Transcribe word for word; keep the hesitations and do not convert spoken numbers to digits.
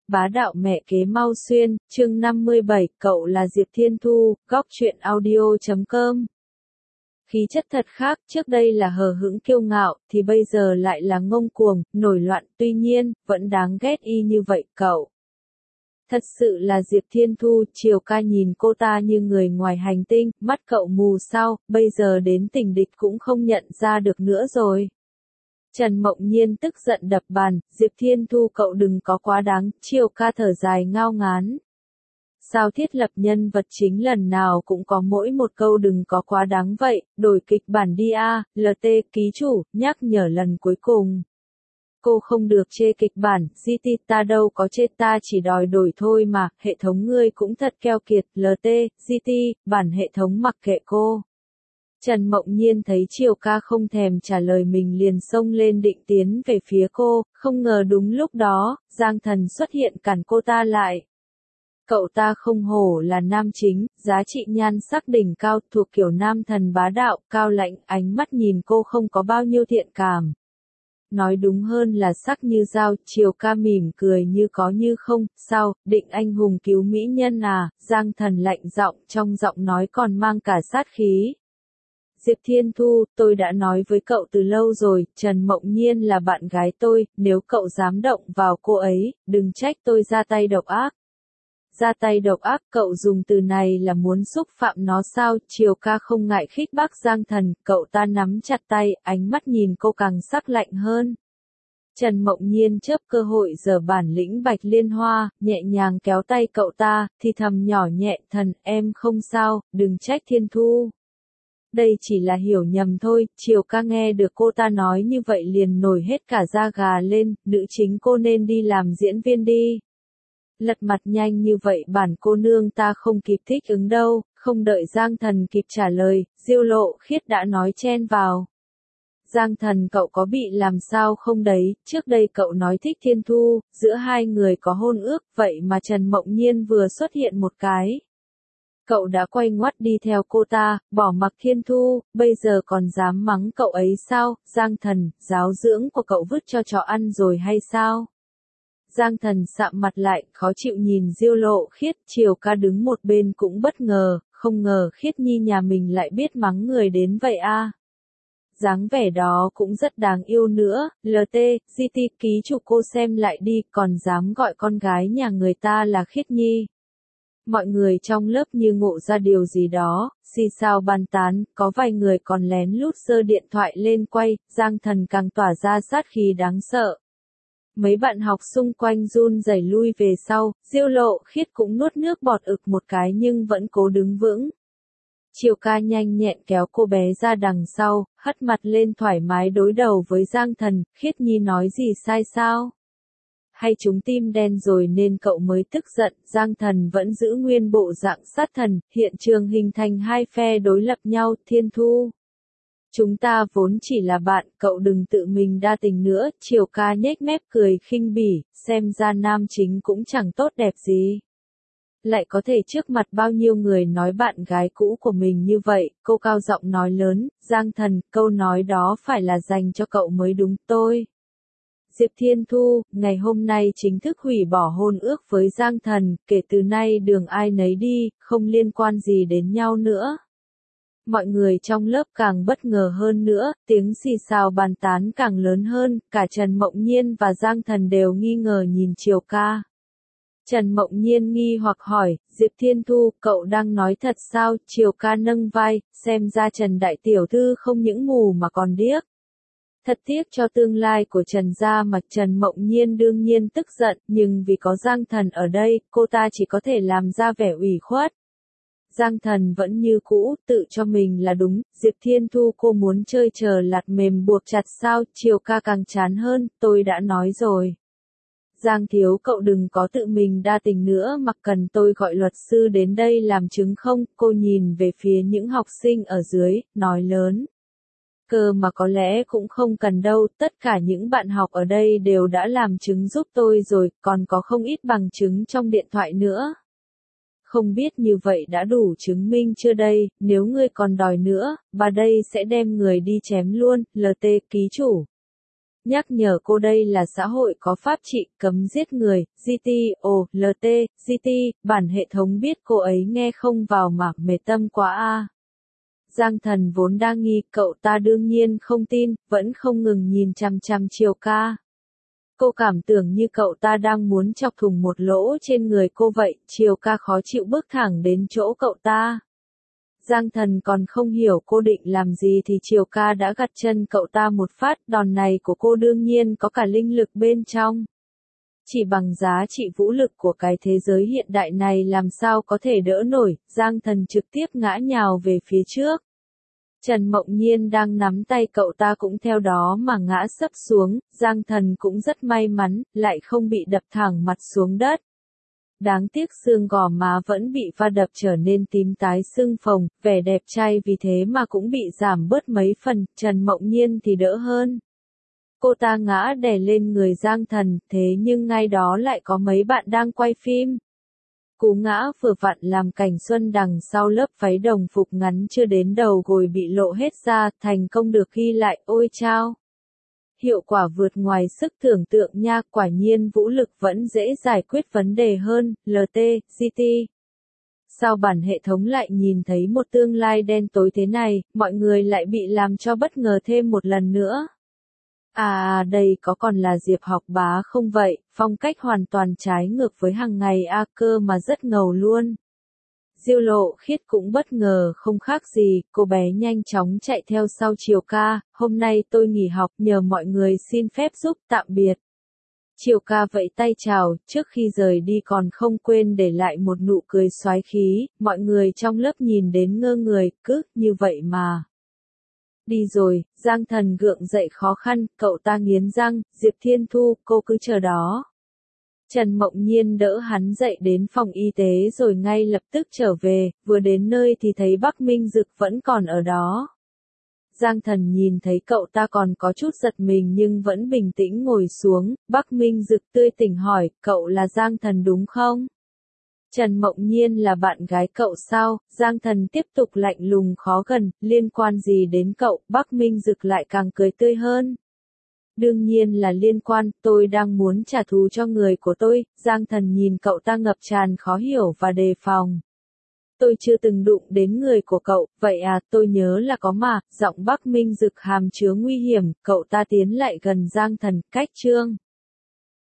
Bá đạo mẹ kế mau xuyên, chương năm mươi bảy, cậu là Diệp Thiên Thu, góc truyện audio chấm com. Khí chất thật khác, trước đây là hờ hững kiêu ngạo, thì bây giờ lại là ngông cuồng, nổi loạn, tuy nhiên, vẫn đáng ghét y như vậy cậu. Thật sự là Diệp Thiên Thu, Triều Ca nhìn cô ta như người ngoài hành tinh, mắt cậu mù sao, bây giờ đến tình địch cũng không nhận ra được nữa rồi. Trần Mộng Nhiên tức giận đập bàn, Diệp Thiên Thu cậu đừng có quá đáng, Triều Ca thở dài ngao ngán. Sao thiết lập nhân vật chính lần nào cũng có mỗi một câu đừng có quá đáng vậy, đổi kịch bản đi a, lờ tê ký chủ, nhắc nhở lần cuối cùng. Cô không được chê kịch bản, giê tê ta đâu có chê ta chỉ đòi đổi thôi mà, hệ thống ngươi cũng thật keo kiệt, lờ tê, giê tê, bản hệ thống mặc kệ cô. Trần Mộng Nhiên thấy Triều Ca không thèm trả lời mình liền xông lên định tiến về phía cô, không ngờ đúng lúc đó, Giang Thần xuất hiện cản cô ta lại. Cậu ta không hổ là nam chính, giá trị nhan sắc đỉnh cao thuộc kiểu nam thần bá đạo, cao lãnh, ánh mắt nhìn cô không có bao nhiêu thiện cảm. Nói đúng hơn là sắc như dao, Triều Ca mỉm cười như có như không, sao, định anh hùng cứu mỹ nhân à, Giang Thần lạnh giọng, trong giọng nói còn mang cả sát khí. Diệp Thiên Thu, tôi đã nói với cậu từ lâu rồi, Trần Mộng Nhiên là bạn gái tôi, nếu cậu dám động vào cô ấy, đừng trách tôi ra tay độc ác. Ra tay độc ác, cậu dùng từ này là muốn xúc phạm nó sao, Triều Ca không ngại khích bác Giang Thần, cậu ta nắm chặt tay, ánh mắt nhìn cô càng sắc lạnh hơn. Trần Mộng Nhiên chớp cơ hội giở bản lĩnh Bạch Liên Hoa, nhẹ nhàng kéo tay cậu ta, thì thầm nhỏ nhẹ, thần, em không sao, đừng trách Thiên Thu. Đây chỉ là hiểu nhầm thôi, Triều Ca nghe được cô ta nói như vậy liền nổi hết cả da gà lên, nữ chính cô nên đi làm diễn viên đi. Lật mặt nhanh như vậy bản cô nương ta không kịp thích ứng đâu, không đợi Giang Thần kịp trả lời, Diêu Lộ Khiết đã nói chen vào. Giang Thần cậu có bị làm sao không đấy, trước đây cậu nói thích Thiên Thu, giữa hai người có hôn ước, vậy mà Trần Mộng Nhiên vừa xuất hiện một cái. Cậu đã quay ngoắt đi theo cô ta, bỏ mặc Thiên Thu, bây giờ còn dám mắng cậu ấy sao, Giang Thần, giáo dưỡng của cậu vứt cho chó ăn rồi hay sao? Giang Thần sạm mặt lại, khó chịu nhìn Diêu Lộ Khiết, Triều Ca đứng một bên cũng bất ngờ, không ngờ Khiết Nhi nhà mình lại biết mắng người đến vậy a. À. Dáng vẻ đó cũng rất đáng yêu nữa, lờ tê, giê tê ký chủ cô xem lại đi, còn dám gọi con gái nhà người ta là Khiết Nhi. Mọi người trong lớp như ngộ ra điều gì đó, xì xào bàn tán, có vài người còn lén lút giơ điện thoại lên quay, Giang Thần càng tỏa ra sát khí đáng sợ. Mấy bạn học xung quanh run rẩy lui về sau, Diêu Lộ Khiết cũng nuốt nước bọt ực một cái nhưng vẫn cố đứng vững. Triều Ca nhanh nhẹn kéo cô bé ra đằng sau, hất mặt lên thoải mái đối đầu với Giang Thần, Khiết Nhi nói gì sai sao? Hay chúng tim đen rồi nên cậu mới tức giận, Giang Thần vẫn giữ nguyên bộ dạng sát thần, hiện trường hình thành hai phe đối lập nhau, Thiên Thu. Chúng ta vốn chỉ là bạn, cậu đừng tự mình đa tình nữa, Triều Ca nhếch mép cười khinh bỉ, xem ra nam chính cũng chẳng tốt đẹp gì. Lại có thể trước mặt bao nhiêu người nói bạn gái cũ của mình như vậy, cô cao giọng nói lớn, Giang Thần, câu nói đó phải là dành cho cậu mới đúng tôi. Diệp Thiên Thu, ngày hôm nay chính thức hủy bỏ hôn ước với Giang Thần, kể từ nay đường ai nấy đi, không liên quan gì đến nhau nữa. Mọi người trong lớp càng bất ngờ hơn nữa, tiếng xì xào bàn tán càng lớn hơn, cả Trần Mộng Nhiên và Giang Thần đều nghi ngờ nhìn Triều Ca. Trần Mộng Nhiên nghi hoặc hỏi, Diệp Thiên Thu, cậu đang nói thật sao? Triều Ca nâng vai, xem ra Trần Đại Tiểu Thư không những mù mà còn điếc. Thật tiếc cho tương lai của Trần gia mà Trần Mộng Nhiên đương nhiên tức giận, nhưng vì có Giang Thần ở đây, cô ta chỉ có thể làm ra vẻ ủy khuất. Giang Thần vẫn như cũ, tự cho mình là đúng, Diệp Thiên Thu cô muốn chơi chờ lạt mềm buộc chặt sao, Triều Ca càng chán hơn, tôi đã nói rồi. Giang thiếu cậu đừng có tự mình đa tình nữa mà cần tôi gọi luật sư đến đây làm chứng không, cô nhìn về phía những học sinh ở dưới, nói lớn. Cơ mà có lẽ cũng không cần đâu, tất cả những bạn học ở đây đều đã làm chứng giúp tôi rồi, còn có không ít bằng chứng trong điện thoại nữa. Không biết như vậy đã đủ chứng minh chưa đây, nếu ngươi còn đòi nữa, bà đây sẽ đem người đi chém luôn, lờ tê ký chủ. nhắc nhở cô đây là xã hội có pháp trị, cấm giết người, giê tê, ồ, lờ tê, giê tê, bản hệ thống biết cô ấy nghe không vào mà mệt tâm quá a. Giang Thần vốn đang nghi, cậu ta đương nhiên không tin, vẫn không ngừng nhìn chằm chằm Triều Ca. Cô cảm tưởng như cậu ta đang muốn chọc thủng một lỗ trên người cô vậy, Triều Ca khó chịu bước thẳng đến chỗ cậu ta. Giang Thần còn không hiểu cô định làm gì thì Triều Ca đã gặt chân cậu ta một phát, đòn này của cô đương nhiên có cả linh lực bên trong. Chỉ bằng giá trị vũ lực của cái thế giới hiện đại này làm sao có thể đỡ nổi, Giang Thần trực tiếp ngã nhào về phía trước. Trần Mộng Nhiên đang nắm tay cậu ta cũng theo đó mà ngã sấp xuống, Giang Thần cũng rất may mắn, lại không bị đập thẳng mặt xuống đất. Đáng tiếc xương gò má vẫn bị va đập trở nên tím tái sưng phồng, vẻ đẹp trai vì thế mà cũng bị giảm bớt mấy phần, Trần Mộng Nhiên thì đỡ hơn. Cô ta ngã đè lên người Giang Thần, thế nhưng ngay đó lại có mấy bạn đang quay phim. Cú ngã vừa vặn làm cảnh Xuân đằng sau lớp váy đồng phục ngắn chưa đến đầu gối bị lộ hết ra, thành công được ghi lại, ôi chao. Hiệu quả vượt ngoài sức tưởng tượng nha, quả nhiên vũ lực vẫn dễ giải quyết vấn đề hơn, lờ tê, giê tê. Sao bản hệ thống lại nhìn thấy một tương lai đen tối thế này, mọi người lại bị làm cho bất ngờ thêm một lần nữa. À đây có còn là Diệp Học Bá không vậy, phong cách hoàn toàn trái ngược với hàng ngày a cơ mà rất ngầu luôn. Diêu Lộ Khiết cũng bất ngờ không khác gì, cô bé nhanh chóng chạy theo sau Triều Ca, hôm nay tôi nghỉ học nhờ mọi người xin phép giúp tạm biệt. Triều Ca vẫy tay chào, trước khi rời đi còn không quên để lại một nụ cười xoái khí, mọi người trong lớp nhìn đến ngơ người, cứ như vậy mà. Đi rồi, Giang Thần gượng dậy khó khăn, cậu ta nghiến răng, Diệp Thiên Thu, cô cứ chờ đó. Trần Mộng Nhiên đỡ hắn dậy đến phòng y tế rồi ngay lập tức trở về, vừa đến nơi thì thấy Bắc Minh Dực vẫn còn ở đó. Giang Thần nhìn thấy cậu ta còn có chút giật mình nhưng vẫn bình tĩnh ngồi xuống, Bắc Minh Dực tươi tỉnh hỏi, cậu là Giang Thần đúng không? Trần Mộng Nhiên là bạn gái cậu sao? Giang Thần tiếp tục lạnh lùng khó gần, liên quan gì đến cậu? Bắc Minh Dực lại càng cười tươi hơn. Đương nhiên là liên quan, tôi đang muốn trả thù cho người của tôi. Giang Thần nhìn cậu ta ngập tràn khó hiểu và đề phòng. Tôi chưa từng đụng đến người của cậu, vậy à, tôi nhớ là có mà, giọng Bắc Minh Dực hàm chứa nguy hiểm, cậu ta tiến lại gần Giang Thần, cách trương.